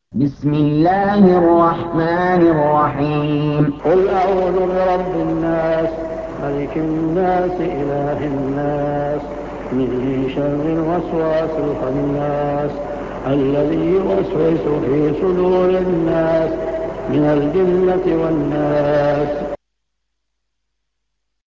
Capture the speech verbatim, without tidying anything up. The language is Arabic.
بسم الله الرحمن الرحيم. قل أعوذ برب الناس ملك الناس إله الناس من شر الوسواس الخناس الذي يوسوس في صدور الناس من الجنة والناس.